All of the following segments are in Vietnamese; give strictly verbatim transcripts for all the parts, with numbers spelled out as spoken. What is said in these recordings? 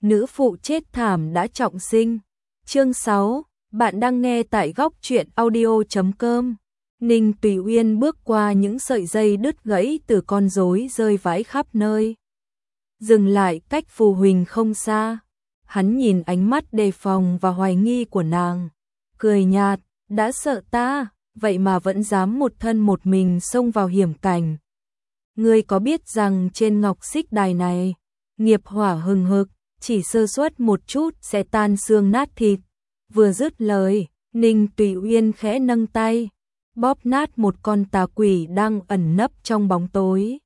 nữ phụ chết thảm đã trọng sinh. Chương sáu, bạn đang nghe tại góc truyện audio chấm com. Ninh Tùy Uyên bước qua những sợi dây đứt gãy từ con rối rơi vãi khắp nơi. Dừng lại cách Phù Huỳnh không xa. Hắn nhìn ánh mắt đề phòng và hoài nghi của nàng. Cười nhạt, đã sợ ta, vậy mà vẫn dám một thân một mình xông vào hiểm cảnh. Ngươi có biết rằng trên ngọc xích đài này, nghiệp hỏa hừng hực, chỉ sơ suất một chút sẽ tan xương nát thịt. Vừa dứt lời, Ninh Tùy Uyên khẽ nâng tay, bóp nát một con tà quỷ đang ẩn nấp trong bóng tối.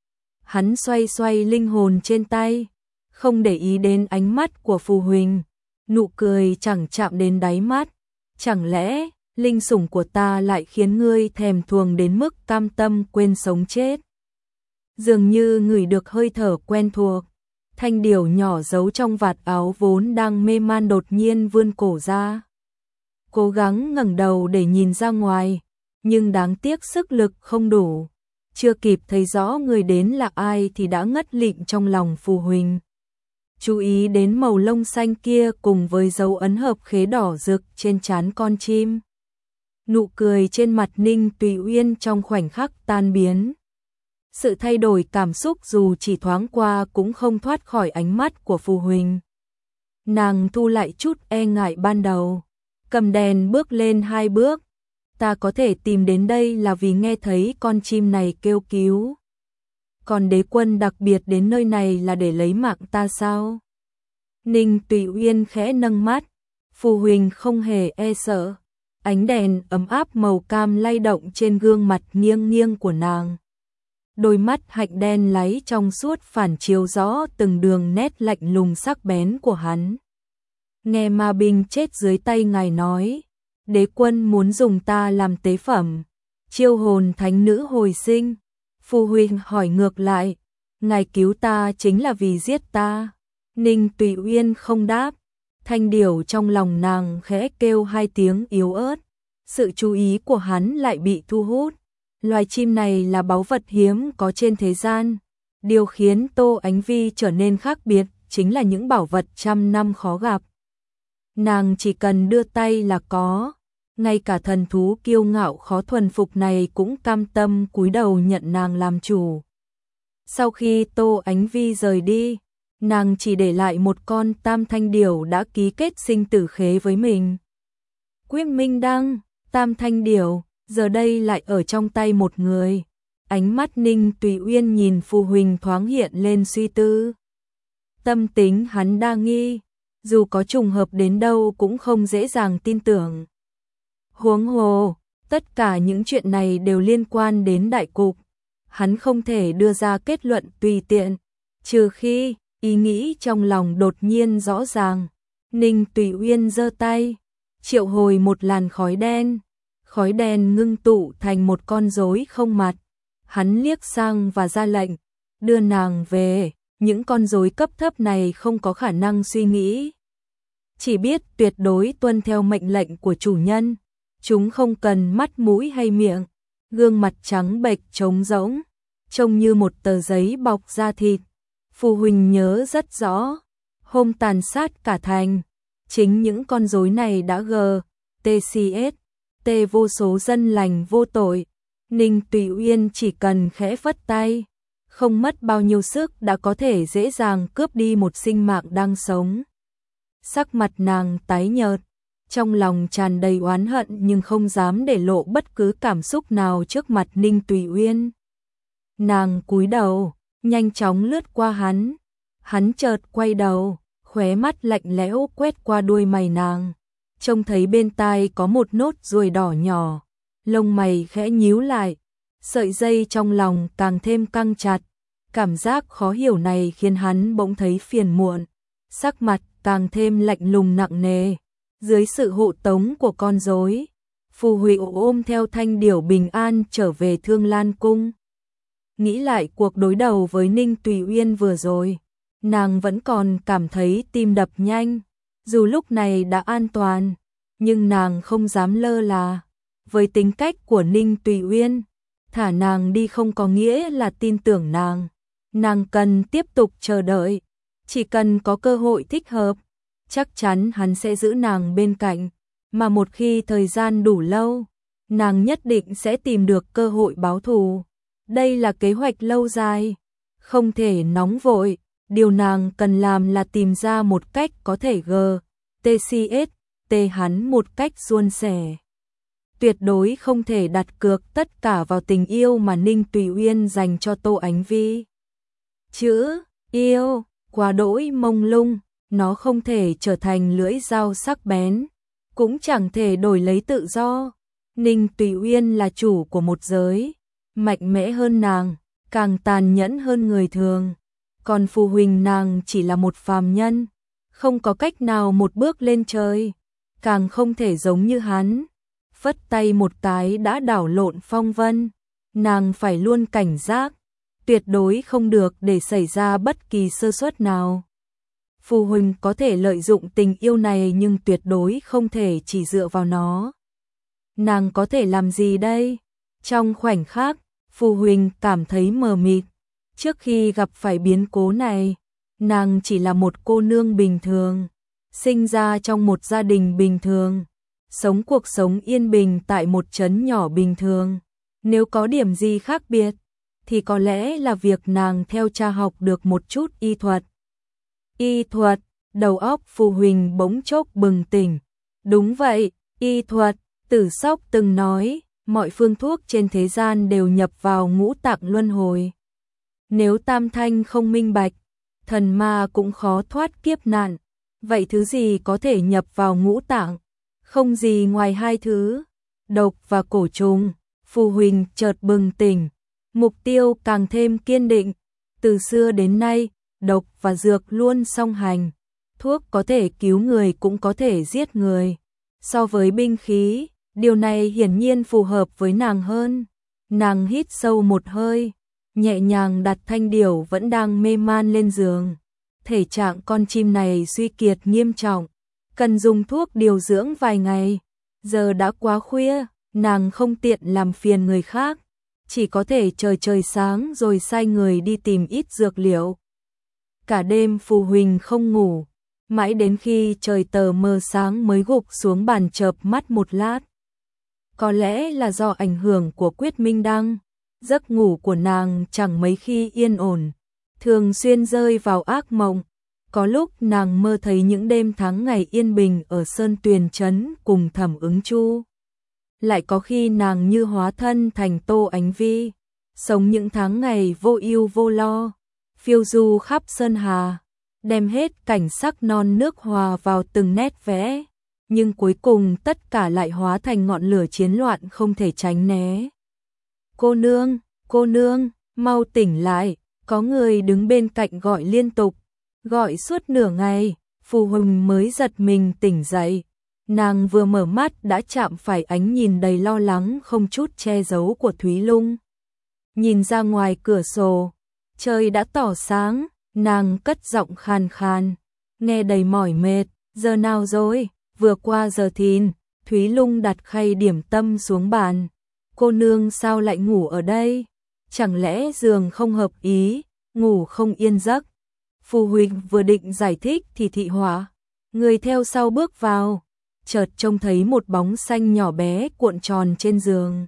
Hắn xoay xoay linh hồn trên tay, không để ý đến ánh mắt của Phù Huỳnh, nụ cười chẳng chạm đến đáy mắt. Chẳng lẽ, linh sủng của ta lại khiến ngươi thèm thuồng đến mức cam tâm quên sống chết? Dường như ngửi được hơi thở quen thuộc, thanh điểu nhỏ giấu trong vạt áo vốn đang mê man đột nhiên vươn cổ ra. Cố gắng ngẩng đầu để nhìn ra ngoài, nhưng đáng tiếc sức lực không đủ. Chưa kịp thấy rõ người đến là ai thì đã ngất lịm trong lòng Phù Huỳnh. Chú ý đến màu lông xanh kia cùng với dấu ấn hợp khế đỏ rực trên trán con chim. Nụ cười trên mặt Ninh Tùy Uyên trong khoảnh khắc tan biến. Sự thay đổi cảm xúc dù chỉ thoáng qua cũng không thoát khỏi ánh mắt của Phù Huỳnh. Nàng thu lại chút e ngại ban đầu, cầm đèn bước lên hai bước. Ta có thể tìm đến đây là vì nghe thấy con chim này kêu cứu. Còn đế quân đặc biệt đến nơi này là để lấy mạng ta sao? Ninh Tùy Uyên khẽ nâng mắt, Phù Huỳnh không hề e sợ. Ánh đèn ấm áp màu cam lay động trên gương mặt nghiêng nghiêng của nàng. Đôi mắt hạnh đen láy trong suốt phản chiếu rõ từng đường nét lạnh lùng sắc bén của hắn. Nghe ma binh chết dưới tay ngài nói, đế quân muốn dùng ta làm tế phẩm, chiêu hồn thánh nữ hồi sinh. Phù Huỳnh hỏi ngược lại, ngài cứu ta chính là vì giết ta? Ninh Tùy Uyên không đáp, thanh điểu trong lòng nàng khẽ kêu hai tiếng yếu ớt. Sự chú ý của hắn lại bị thu hút. Loài chim này là báu vật hiếm có trên thế gian. Điều khiến Tô Ánh Vi trở nên khác biệt chính là những bảo vật trăm năm khó gặp. Nàng chỉ cần đưa tay là có. Ngay cả thần thú kiêu ngạo khó thuần phục này cũng cam tâm cúi đầu nhận nàng làm chủ. Sau khi Tô Ánh Vi rời đi, nàng chỉ để lại một con tam thanh điểu đã ký kết sinh tử khế với mình. Quyết Minh Đăng, tam thanh điểu, giờ đây lại ở trong tay một người. Ánh mắt Ninh Tùy Uyên nhìn Phù Huỳnh thoáng hiện lên suy tư. Tâm tính hắn đa nghi, dù có trùng hợp đến đâu cũng không dễ dàng tin tưởng. Huống hồ, tất cả những chuyện này đều liên quan đến đại cục. Hắn không thể đưa ra kết luận tùy tiện, trừ khi ý nghĩ trong lòng đột nhiên rõ ràng. Ninh Tùy Uyên giơ tay, triệu hồi một làn khói đen. Khói đen ngưng tụ thành một con rối không mặt. Hắn liếc sang và ra lệnh, đưa nàng về. Những con rối cấp thấp này không có khả năng suy nghĩ, chỉ biết tuyệt đối tuân theo mệnh lệnh của chủ nhân. Chúng không cần mắt mũi hay miệng, gương mặt trắng bệch trống rỗng, trông như một tờ giấy bọc da thịt. Phù Huỳnh nhớ rất rõ, hôm tàn sát cả thành, chính những con rối này đã gờ, tê xê ét, tê vô số dân lành vô tội. Ninh Tùy Uyên chỉ cần khẽ phất tay, không mất bao nhiêu sức đã có thể dễ dàng cướp đi một sinh mạng đang sống. Sắc mặt nàng tái nhợt, trong lòng tràn đầy oán hận nhưng không dám để lộ bất cứ cảm xúc nào trước mặt Ninh Tùy Uyên. Nàng cúi đầu, nhanh chóng lướt qua hắn. Hắn chợt quay đầu, khóe mắt lạnh lẽo quét qua đuôi mày nàng. Trông thấy bên tai có một nốt ruồi đỏ nhỏ, lông mày khẽ nhíu lại, sợi dây trong lòng càng thêm căng chặt. Cảm giác khó hiểu này khiến hắn bỗng thấy phiền muộn, sắc mặt càng thêm lạnh lùng nặng nề. Dưới sự hộ tống của con rối, Phù Huỳnh ôm theo thanh điểu bình an trở về Thương Lan Cung. Nghĩ lại cuộc đối đầu với Ninh Tùy Uyên vừa rồi, nàng vẫn còn cảm thấy tim đập nhanh. Dù lúc này đã an toàn, nhưng nàng không dám lơ là. Với tính cách của Ninh Tùy Uyên, thả nàng đi không có nghĩa là tin tưởng nàng. Nàng cần tiếp tục chờ đợi. Chỉ cần có cơ hội thích hợp, chắc chắn hắn sẽ giữ nàng bên cạnh, mà một khi thời gian đủ lâu, nàng nhất định sẽ tìm được cơ hội báo thù. Đây là kế hoạch lâu dài, không thể nóng vội, điều nàng cần làm là tìm ra một cách có thể g, tcs, t hắn một cách suôn sẻ. Tuyệt đối không thể đặt cược tất cả vào tình yêu mà Ninh Tùy Uyên dành cho Tô Ánh Vi. Chữ yêu quá đỗi mông lung, nó không thể trở thành lưỡi dao sắc bén, cũng chẳng thể đổi lấy tự do. Ninh Tùy Uyên là chủ của một giới, mạnh mẽ hơn nàng, càng tàn nhẫn hơn người thường, còn Phù Huỳnh nàng chỉ là một phàm nhân, không có cách nào một bước lên trời, càng không thể giống như hắn, phất tay một cái đã đảo lộn phong vân. Nàng phải luôn cảnh giác, tuyệt đối không được để xảy ra bất kỳ sơ suất nào. Phù Huỳnh có thể lợi dụng tình yêu này nhưng tuyệt đối không thể chỉ dựa vào nó. Nàng có thể làm gì đây? Trong khoảnh khắc, Phù Huỳnh cảm thấy mờ mịt. Trước khi gặp phải biến cố này, nàng chỉ là một cô nương bình thường, sinh ra trong một gia đình bình thường, sống cuộc sống yên bình tại một trấn nhỏ bình thường. Nếu có điểm gì khác biệt, thì có lẽ là việc nàng theo cha học được một chút y thuật. Y thuật, đầu óc Phù Huỳnh bỗng chốc bừng tỉnh. Đúng vậy, y thuật, Tử Sóc từng nói, mọi phương thuốc trên thế gian đều nhập vào ngũ tạng luân hồi. Nếu tam thanh không minh bạch, thần ma cũng khó thoát kiếp nạn. Vậy thứ gì có thể nhập vào ngũ tạng? Không gì ngoài hai thứ, độc và cổ trùng. Phù Huỳnh chợt bừng tỉnh, mục tiêu càng thêm kiên định. Từ xưa đến nay, độc và dược luôn song hành. Thuốc có thể cứu người cũng có thể giết người. So với binh khí, điều này hiển nhiên phù hợp với nàng hơn. Nàng hít sâu một hơi, nhẹ nhàng đặt thanh điểu vẫn đang mê man lên giường. Thể trạng con chim này suy kiệt nghiêm trọng, cần dùng thuốc điều dưỡng vài ngày. Giờ đã quá khuya, nàng không tiện làm phiền người khác, chỉ có thể chờ trời sáng rồi sai người đi tìm ít dược liệu. Cả đêm Phù Huỳnh không ngủ, mãi đến khi trời tờ mờ sáng mới gục xuống bàn chợp mắt một lát. Có lẽ là do ảnh hưởng của Quyết Minh Đăng, giấc ngủ của nàng chẳng mấy khi yên ổn, thường xuyên rơi vào ác mộng. Có lúc nàng mơ thấy những đêm tháng ngày yên bình ở Sơn Tuyền Trấn cùng Thẩm Ứng Chu. Lại có khi nàng như hóa thân thành Tô Ánh Vi, sống những tháng ngày vô ưu vô lo, phiêu du khắp sơn hà, đem hết cảnh sắc non nước hòa vào từng nét vẽ, nhưng cuối cùng tất cả lại hóa thành ngọn lửa chiến loạn không thể tránh né. Cô nương, cô nương, mau tỉnh lại, có người đứng bên cạnh gọi liên tục, gọi suốt nửa ngày, Phù Huỳnh mới giật mình tỉnh dậy. Nàng vừa mở mắt đã chạm phải ánh nhìn đầy lo lắng không chút che giấu của Thúy Lung. Nhìn ra ngoài cửa sổ, trời đã tỏ sáng, nàng cất giọng khàn khàn, nghe đầy mỏi mệt. Giờ nào rồi? Vừa qua giờ thìn. Thúy Lung đặt khay điểm tâm xuống bàn. Cô nương sao lại ngủ ở đây? Chẳng lẽ giường không hợp ý, ngủ không yên giấc? Phù Huỳnh vừa định giải thích thì Thị Họa, người theo sau bước vào, chợt trông thấy một bóng xanh nhỏ bé cuộn tròn trên giường.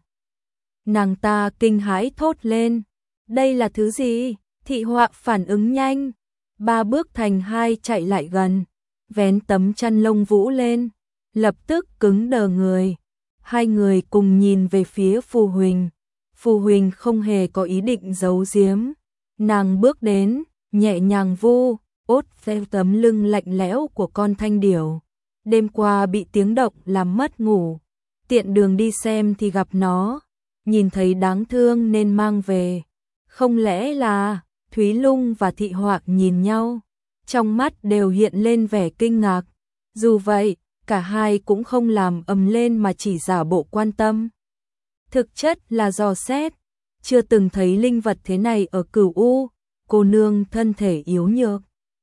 Nàng ta kinh hãi thốt lên, đây là thứ gì? Thị Họa phản ứng nhanh, ba bước thành hai chạy lại gần, vén tấm chăn lông vũ lên, lập tức cứng đờ người. Hai người cùng nhìn về phía Phù Huỳnh. Phù Huỳnh không hề có ý định giấu giếm, nàng bước đến, nhẹ nhàng vu ốt theo tấm lưng lạnh lẽo của con thanh điểu. Đêm qua bị tiếng động làm mất ngủ, tiện đường đi xem thì gặp nó, nhìn thấy đáng thương nên mang về. Không lẽ là... Thúy Lung và Thị Họa nhìn nhau, trong mắt đều hiện lên vẻ kinh ngạc. Dù vậy, cả hai cũng không làm ầm lên mà chỉ giả bộ quan tâm. Thực chất là dò xét, chưa từng thấy linh vật thế này ở Cửu U, cô nương thân thể yếu nhược.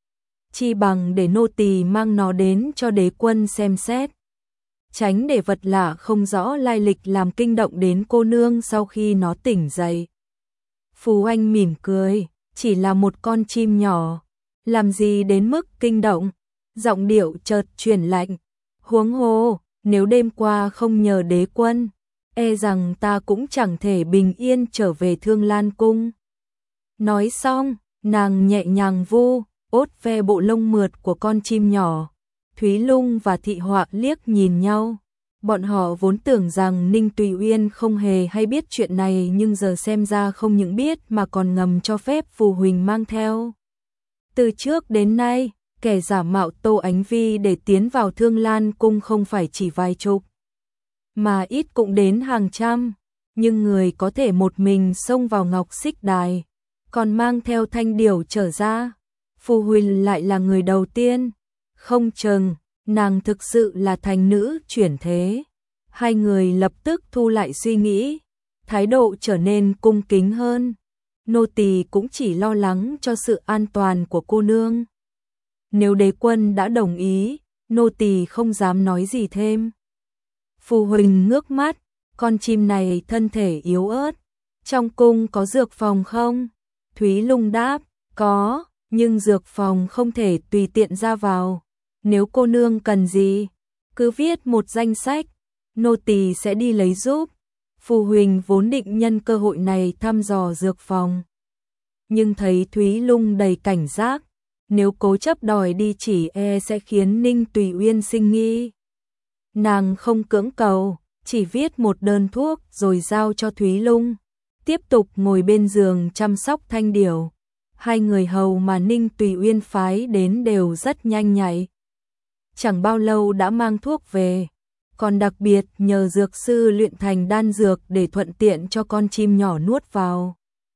Chi bằng để nô tỳ mang nó đến cho đế quân xem xét, tránh để vật lạ không rõ lai lịch làm kinh động đến cô nương sau khi nó tỉnh dậy. Phù Anh mỉm cười, chỉ là một con chim nhỏ, làm gì đến mức kinh động, giọng điệu chợt chuyển lạnh, huống hồ, nếu đêm qua không nhờ đế quân, e rằng ta cũng chẳng thể bình yên trở về Thương Lan Cung. Nói xong, nàng nhẹ nhàng vu, ốt ve bộ lông mượt của con chim nhỏ. Thúy Lung và Thị Họa liếc nhìn nhau. Bọn họ vốn tưởng rằng Ninh Tùy Uyên không hề hay biết chuyện này, nhưng giờ xem ra không những biết mà còn ngầm cho phép Phù Huỳnh mang theo. Từ trước đến nay, kẻ giả mạo Tô Ánh Vi để tiến vào Thương Lan Cung không phải chỉ vài chục, mà ít cũng đến hàng trăm, nhưng người có thể một mình xông vào Ngọc Xích Đài, còn mang theo thanh điểu trở ra, Phù Huỳnh lại là người đầu tiên. Không chừng, nàng thực sự là thành nữ chuyển thế. Hai người lập tức thu lại suy nghĩ, thái độ trở nên cung kính hơn. Nô tỳ cũng chỉ lo lắng cho sự an toàn của cô nương. Nếu đế quân đã đồng ý, nô tỳ không dám nói gì thêm. Phù Huỳnh ngước mắt, con chim này thân thể yếu ớt. Trong cung có dược phòng không? Thúy Lung đáp, có, nhưng dược phòng không thể tùy tiện ra vào. Nếu cô nương cần gì, cứ viết một danh sách, nô tỳ sẽ đi lấy giúp. Phù Huỳnh vốn định nhân cơ hội này thăm dò dược phòng, nhưng thấy Thúy Lung đầy cảnh giác, nếu cố chấp đòi đi chỉ e sẽ khiến Ninh Tùy Uyên sinh nghi. Nàng không cưỡng cầu, chỉ viết một đơn thuốc rồi giao cho Thúy Lung, tiếp tục ngồi bên giường chăm sóc thanh điểu. Hai người hầu mà Ninh Tùy Uyên phái đến đều rất nhanh nhạy. Chẳng bao lâu đã mang thuốc về, còn đặc biệt nhờ dược sư luyện thành đan dược để thuận tiện cho con chim nhỏ nuốt vào.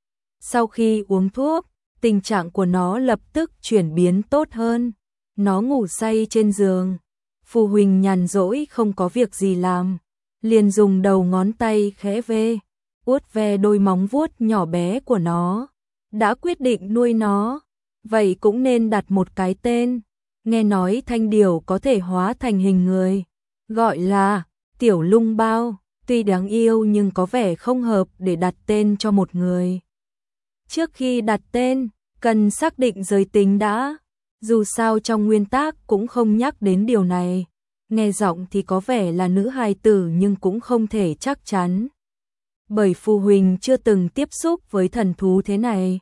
Sau khi uống thuốc, tình trạng của nó lập tức chuyển biến tốt hơn. Nó ngủ say trên giường. Phù Huỳnh nhàn rỗi không có việc gì làm, liền dùng đầu ngón tay khẽ vê, uốt ve đôi móng vuốt nhỏ bé của nó. Đã quyết định nuôi nó, vậy cũng nên đặt một cái tên. Nghe nói thanh điểu có thể hóa thành hình người, gọi là Tiểu Lung Bao. Tuy đáng yêu nhưng có vẻ không hợp để đặt tên cho một người. Trước khi đặt tên, cần xác định giới tính đã. Dù sao trong nguyên tác cũng không nhắc đến điều này. Nghe giọng thì có vẻ là nữ hài tử nhưng cũng không thể chắc chắn. Bởi Phù Huỳnh chưa từng tiếp xúc với thần thú thế này.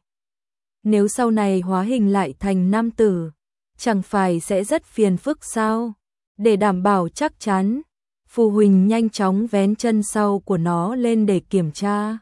Nếu sau này hóa hình lại thành nam tử, chẳng phải sẽ rất phiền phức sao? Để đảm bảo chắc chắn, Phù Huỳnh nhanh chóng vén chân sau của nó lên để kiểm tra.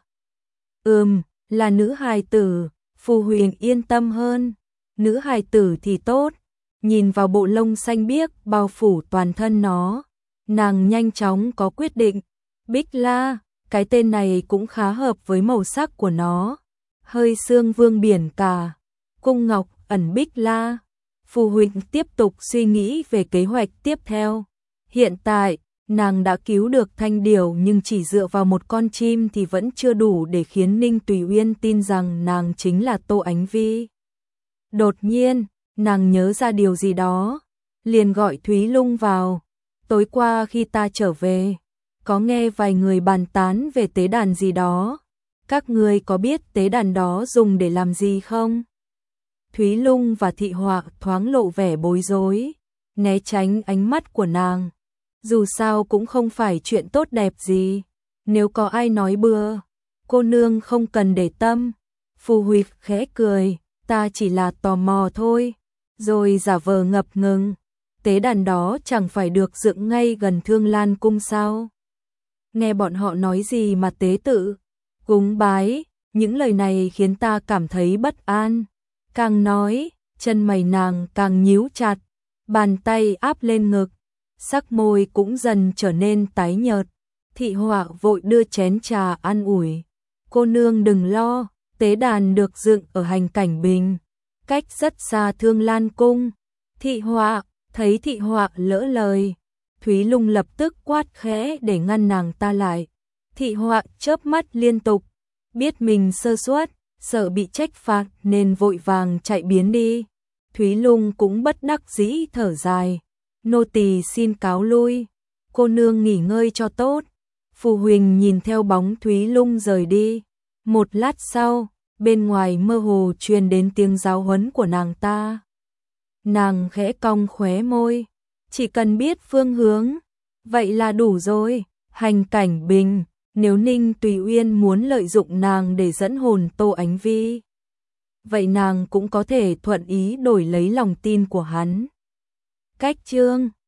Ừm, là nữ hài tử, Phù Huỳnh yên tâm hơn. Nữ hài tử thì tốt. Nhìn vào bộ lông xanh biếc bao phủ toàn thân nó, nàng nhanh chóng có quyết định. Bích La, cái tên này cũng khá hợp với màu sắc của nó. Hơi xương vương biển cả. Cung Ngọc ẩn Bích La. Phù Huỳnh tiếp tục suy nghĩ về kế hoạch tiếp theo. Hiện tại, nàng đã cứu được thanh điểu nhưng chỉ dựa vào một con chim thì vẫn chưa đủ để khiến Ninh Tùy Uyên tin rằng nàng chính là Tô Ánh Vi. Đột nhiên, nàng nhớ ra điều gì đó, liền gọi Thúy Lung vào. Tối qua khi ta trở về, có nghe vài người bàn tán về tế đàn gì đó. Các ngươi có biết tế đàn đó dùng để làm gì không? Thúy Lung và Thị Họa thoáng lộ vẻ bối rối, né tránh ánh mắt của nàng. Dù sao cũng không phải chuyện tốt đẹp gì. Nếu có ai nói bừa, cô nương không cần để tâm. Phù Huỳnh khẽ cười, ta chỉ là tò mò thôi. Rồi giả vờ ngập ngừng. Tế đàn đó chẳng phải được dựng ngay gần Thương Lan Cung sao? Nghe bọn họ nói gì mà tế tự, cúng bái, những lời này khiến ta cảm thấy bất an. Càng nói, chân mày nàng càng nhíu chặt, bàn tay áp lên ngực, sắc môi cũng dần trở nên tái nhợt. Thị Họa vội đưa chén trà an ủi. Cô nương đừng lo, tế đàn được dựng ở hành cảnh bình, cách rất xa Thương Lan Cung. Thị Họa, thấy Thị Họa lỡ lời, Thúy Lung lập tức quát khẽ để ngăn nàng ta lại. Thị Họa chớp mắt liên tục, biết mình sơ suất, sợ bị trách phạt nên vội vàng chạy biến đi. Thúy Lung cũng bất đắc dĩ thở dài. Nô tỳ xin cáo lui, cô nương nghỉ ngơi cho tốt. Phù Huỳnh nhìn theo bóng Thúy Lung rời đi. Một lát sau, bên ngoài mơ hồ truyền đến tiếng giáo huấn của nàng ta. Nàng khẽ cong khóe môi, chỉ cần biết phương hướng, vậy là đủ rồi. Hành Cảnh Bình, nếu Ninh Tùy Uyên muốn lợi dụng nàng để dẫn hồn Tô Ánh Vi, vậy nàng cũng có thể thuận ý đổi lấy lòng tin của hắn. Cách chương